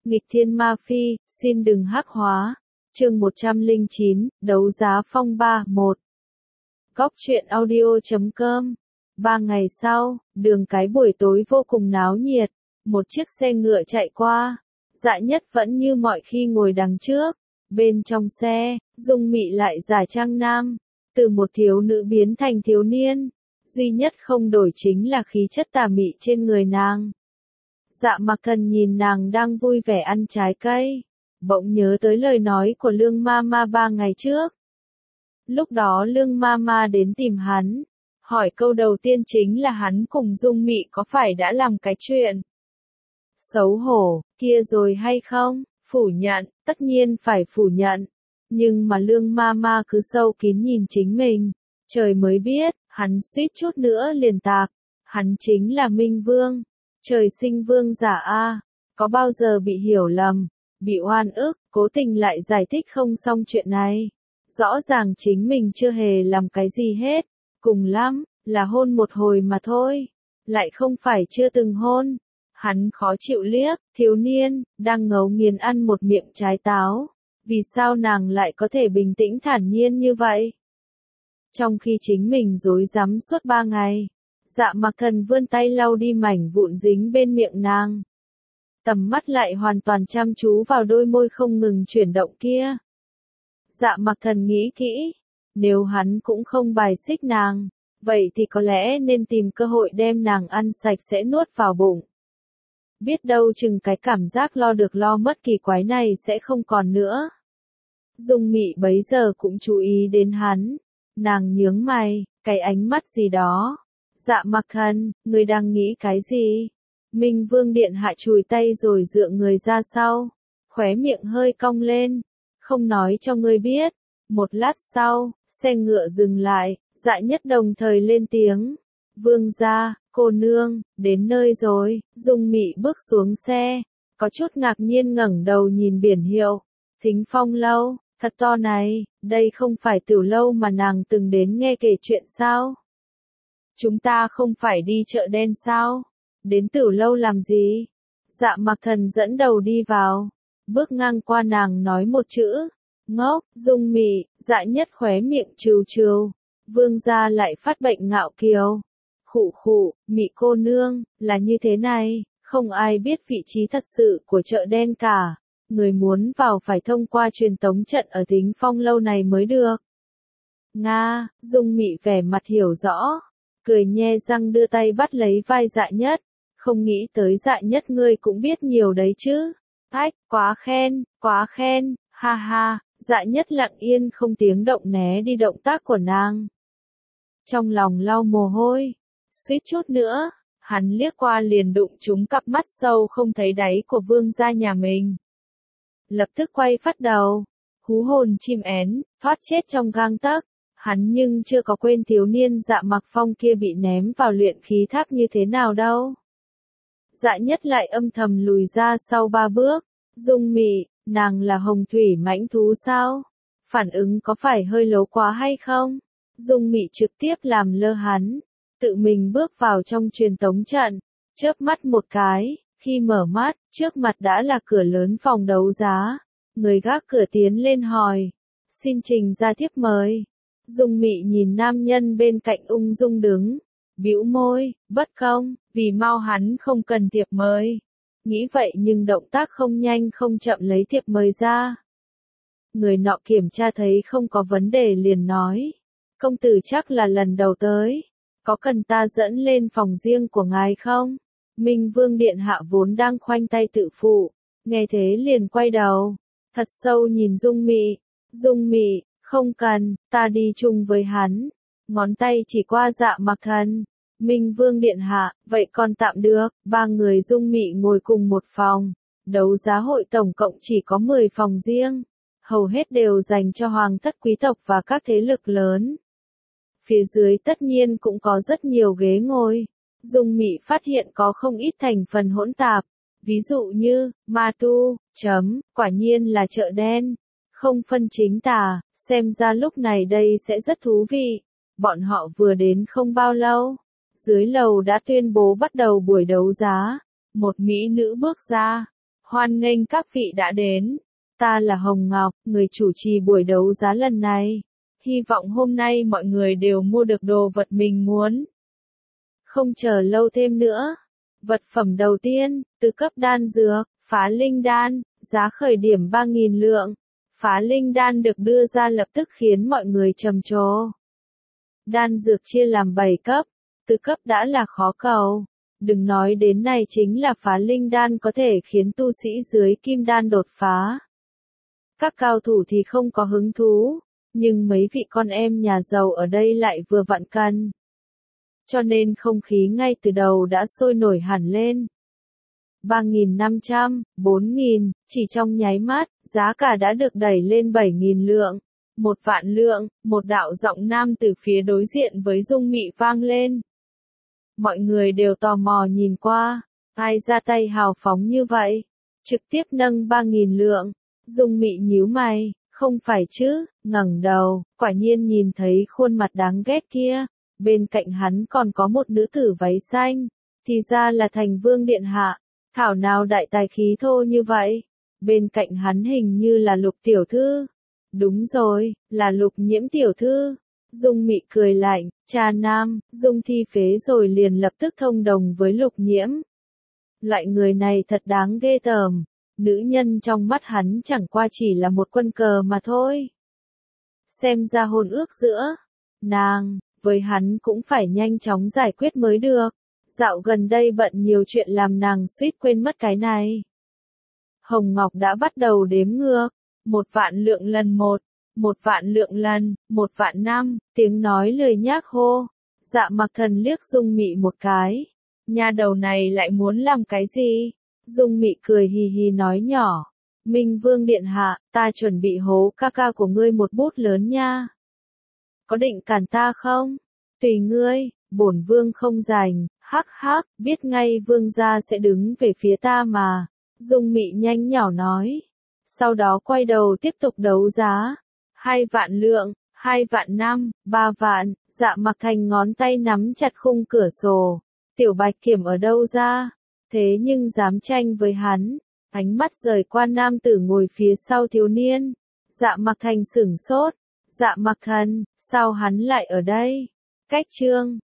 Nghịch thiên ma phi, xin đừng hắc hóa. Chương 109, đấu giá phong ba 1. Góc truyện audio.com. 3 ngày sau, đường cái buổi tối vô cùng náo nhiệt, một chiếc xe ngựa chạy qua. Dạ Nhất vẫn như mọi khi ngồi đằng trước, bên trong xe, Dung Mị lại giả trang nam, từ một thiếu nữ biến thành thiếu niên, duy nhất không đổi chính là khí chất tà mị trên người nàng. Dạ Mặc Thần nhìn nàng đang vui vẻ ăn trái cây, bỗng nhớ tới lời nói của Lương Mama 3 ngày trước. Lúc đó Lương Mama đến tìm hắn, hỏi câu đầu tiên chính là hắn cùng Dung Mị có phải đã làm cái chuyện xấu hổ kia rồi hay không? Phủ nhận, tất nhiên phải phủ nhận. Nhưng mà Lương Mama cứ sâu kín nhìn chính mình, trời mới biết, hắn suýt chút nữa liền tạc. Hắn chính là Minh Vương, trời sinh vương giả a, có bao giờ bị hiểu lầm, bị oan ức, cố tình lại giải thích không xong chuyện này. Rõ ràng chính mình chưa hề làm cái gì hết, cùng lắm, là hôn một hồi mà thôi, lại không phải chưa từng hôn. Hắn khó chịu liếc, thiếu niên, đang ngấu nghiến ăn một miệng trái táo. Vì sao nàng lại có thể bình tĩnh thản nhiên như vậy? Trong khi chính mình rối rắm suốt 3 ngày, Dạ Mặc Thần vươn tay lau đi mảnh vụn dính bên miệng nàng. Tầm mắt lại hoàn toàn chăm chú vào đôi môi không ngừng chuyển động kia. Dạ Mặc Thần nghĩ kỹ, nếu hắn cũng không bài xích nàng, vậy thì có lẽ nên tìm cơ hội đem nàng ăn sạch sẽ nuốt vào bụng. Biết đâu chừng cái cảm giác lo được lo mất kỳ quái này sẽ không còn nữa. Dung Mị bấy giờ cũng chú ý đến hắn. Nàng nhướng mày, cái ánh mắt gì đó. Dạ Mặc Thần, người đang nghĩ cái gì? Minh Vương điện hạ chùi tay rồi dựa người ra sau, khóe miệng hơi cong lên. Không nói cho ngươi biết. Một lát sau, xe ngựa dừng lại, Dạ Nhất đồng thời lên tiếng. Vương gia, cô nương, đến nơi rồi. Dung Mị bước xuống xe, có chút ngạc nhiên ngẩng đầu nhìn biển hiệu. Thính Phong lâu, thật to này, đây không phải Tiểu lâu mà nàng từng đến nghe kể chuyện sao? Chúng ta không phải đi chợ đen sao? Đến Tiểu lâu làm gì? Dạ Mặc Thần dẫn đầu đi vào, bước ngang qua nàng nói một chữ, ngốc. Dung Mị, Dạ Nhất khóe miệng trừ trừ. Vương gia lại phát bệnh ngạo kiều. Khụ khụ, Mị cô nương, là như thế này, không ai biết vị trí thật sự của chợ đen cả. Người muốn vào phải thông qua truyền tống trận ở Thính Phong lâu này mới được. Nga, Dung Mị vẻ mặt hiểu rõ, cười nhe răng đưa tay bắt lấy vai Dạ Nhất. Không nghĩ tới Dạ Nhất ngươi cũng biết nhiều đấy chứ. Ách, quá khen, ha ha. Dạ Nhất lặng yên không tiếng động né đi động tác của nàng. Trong lòng lau mồ hôi, suýt chút nữa, hắn liếc qua liền đụng trúng cặp mắt sâu không thấy đáy của vương gia nhà mình. Lập tức quay phát đầu, hú hồn chim én, thoát chết trong gang tấc. Hắn nhưng chưa có quên thiếu niên Dạ Mặc Phong kia bị ném vào luyện khí tháp như thế nào đâu. Dạ Nhất lại âm thầm lùi ra sau 3 bước. Dung Mị, nàng là hồng thủy mãnh thú sao? Phản ứng có phải hơi lố quá hay không? Dung Mị trực tiếp làm lơ hắn, tự mình bước vào trong truyền tống trận, chớp mắt một cái, khi mở mắt, trước mặt đã là cửa lớn phòng đấu giá. Người gác cửa tiến lên hỏi, xin trình ra thiếp mời. Dung Mị nhìn nam nhân bên cạnh ung dung đứng, bĩu môi, bất công, vì mau hắn không cần thiệp mời. Nghĩ vậy nhưng động tác không nhanh không chậm lấy thiệp mời ra. Người nọ kiểm tra thấy không có vấn đề liền nói, công tử chắc là lần đầu tới, có cần ta dẫn lên phòng riêng của ngài không? Minh Vương điện hạ vốn đang khoanh tay tự phụ, nghe thế liền quay đầu, thật sâu nhìn Dung Mị. Dung Mị, không cần, ta đi chung với hắn. Ngón tay chỉ qua Dạ Mặc Thần. Minh Vương điện hạ, vậy còn tạm được. 3 người Dung Mị ngồi cùng một phòng. Đấu giá hội tổng cộng chỉ có 10 phòng riêng, hầu hết đều dành cho hoàng thất quý tộc và các thế lực lớn. Phía dưới tất nhiên cũng có rất nhiều ghế ngồi. Dung Mị phát hiện có không ít thành phần hỗn tạp, ví dụ như ma tu, quả nhiên là chợ đen, không phân chính tà. Xem ra lúc này đây sẽ rất thú vị. Bọn họ vừa đến không bao lâu, dưới lầu đã tuyên bố bắt đầu buổi đấu giá. Một mỹ nữ bước ra, Hoan nghênh các vị đã đến. Ta là Hồng Ngọc, người chủ trì buổi đấu giá lần này. Hy vọng hôm nay mọi người đều mua được đồ vật mình muốn. Không chờ lâu thêm nữa. Vật phẩm đầu tiên, từ cấp đan dược, phá linh đan, giá khởi điểm 3.000 lượng. Phá linh đan được đưa ra lập tức khiến mọi người trầm trồ. Đan dược chia làm 7 cấp, từ cấp đã là khó cầu. Đừng nói đến này chính là phá linh đan có thể khiến tu sĩ dưới kim đan đột phá. Các cao thủ thì không có hứng thú, nhưng mấy vị con em nhà giàu ở đây lại vừa vặn cần. Cho nên không khí ngay từ đầu đã sôi nổi hẳn lên. 3.500, 4.000, chỉ trong nháy mắt, giá cả đã được đẩy lên 7.000 lượng. 1 vạn lượng, một đạo giọng nam từ phía đối diện với Dung Mị vang lên. Mọi người đều tò mò nhìn qua, ai ra tay hào phóng như vậy, trực tiếp nâng 3.000 lượng. Dung Mị nhíu mày, không phải chứ, ngẩng đầu, quả nhiên nhìn thấy khuôn mặt đáng ghét kia, bên cạnh hắn còn có một nữ tử váy xanh, thì ra là Thành Vương điện hạ, thảo nào đại tài khí thô như vậy, bên cạnh hắn hình như là Lục tiểu thư. Đúng rồi, là Lục Nhiễm tiểu thư. Dung Mị cười lạnh, cha nam, Dung Thi phế rồi liền lập tức thông đồng với Lục Nhiễm. Loại người này thật đáng ghê tởm, nữ nhân trong mắt hắn chẳng qua chỉ là một quân cờ mà thôi. Xem ra hôn ước giữa nàng với hắn cũng phải nhanh chóng giải quyết mới được. Dạo gần đây bận nhiều chuyện làm nàng suýt quên mất cái này. Hồng Ngọc đã bắt đầu đếm ngược. 1 vạn lượng lần 1, 1 vạn lượng lần, 1 vạn năm, tiếng nói lười nhác hô. Dạ Mặc Thần liếc Dung Mị một cái. Nha đầu này lại muốn làm cái gì? Dung Mị cười hì hì nói nhỏ. Minh Vương điện hạ, ta chuẩn bị hố ca ca của ngươi một bút lớn nha. Có định cản ta không? Tùy ngươi, bổn vương không rảnh, hắc hắc, biết ngay vương gia sẽ đứng về phía ta mà. Dung Mị nhanh nhỏ nói. Sau đó quay đầu tiếp tục đấu giá. 2 vạn lượng, 2 vạn năm, 3 vạn, Dạ Mặc Thành ngón tay nắm chặt khung cửa sổ. Tiểu Bạch Kiểm ở đâu ra? Thế nhưng dám tranh với hắn. Ánh mắt rời qua nam tử ngồi phía sau thiếu niên. Dạ Mặc Thành sửng sốt. Dạ Mặc Thần, sao hắn lại ở đây? Cách chương